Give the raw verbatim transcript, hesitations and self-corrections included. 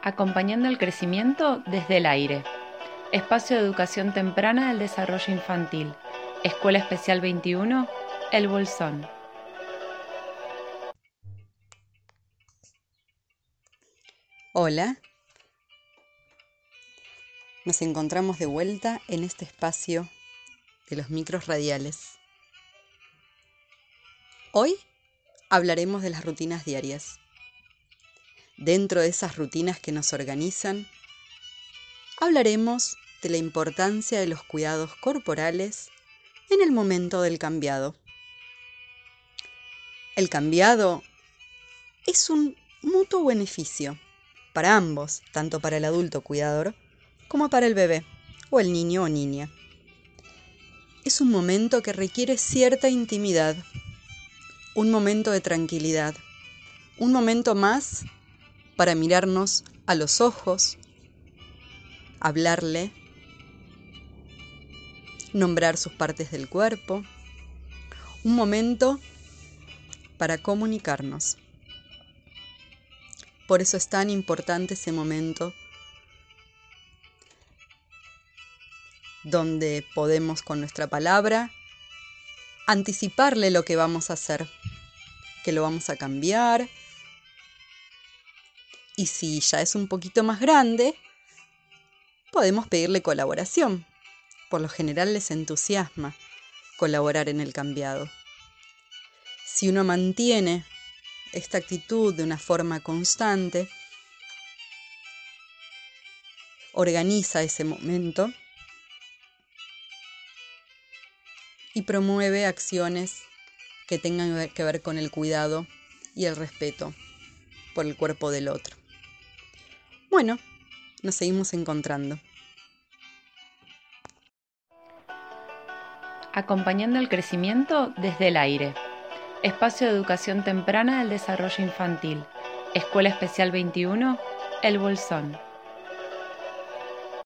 Acompañando el crecimiento desde el aire. Espacio de educación temprana del desarrollo infantil. Escuela Especial veintiuno, El Bolsón. Hola, nos encontramos de vuelta en este espacio de los micros radiales. Hoy hablaremos de las rutinas diarias. Dentro de esas rutinas que nos organizan, hablaremos de la importancia de los cuidados corporales en el momento del cambiado. El cambiado es un mutuo beneficio para ambos, tanto para el adulto cuidador como para el bebé o el niño o niña. Es un momento que requiere cierta intimidad, un momento de tranquilidad, un momento más para mirarnos a los ojos, hablarle, nombrar sus partes del cuerpo, un momento para comunicarnos. Por eso es tan importante ese momento donde podemos con nuestra palabra anticiparle lo que vamos a hacer, que lo vamos a cambiar. Y si ya es un poquito más grande, podemos pedirle colaboración. Por lo general les entusiasma colaborar en el cambiado. Si uno mantiene esta actitud de una forma constante, organiza ese momento y promueve acciones que tengan que ver con el cuidado y el respeto por el cuerpo del otro. Bueno, nos seguimos encontrando. Acompañando el crecimiento desde el aire. Espacio de educación temprana del desarrollo infantil. Escuela Especial veintiuno, El Bolsón.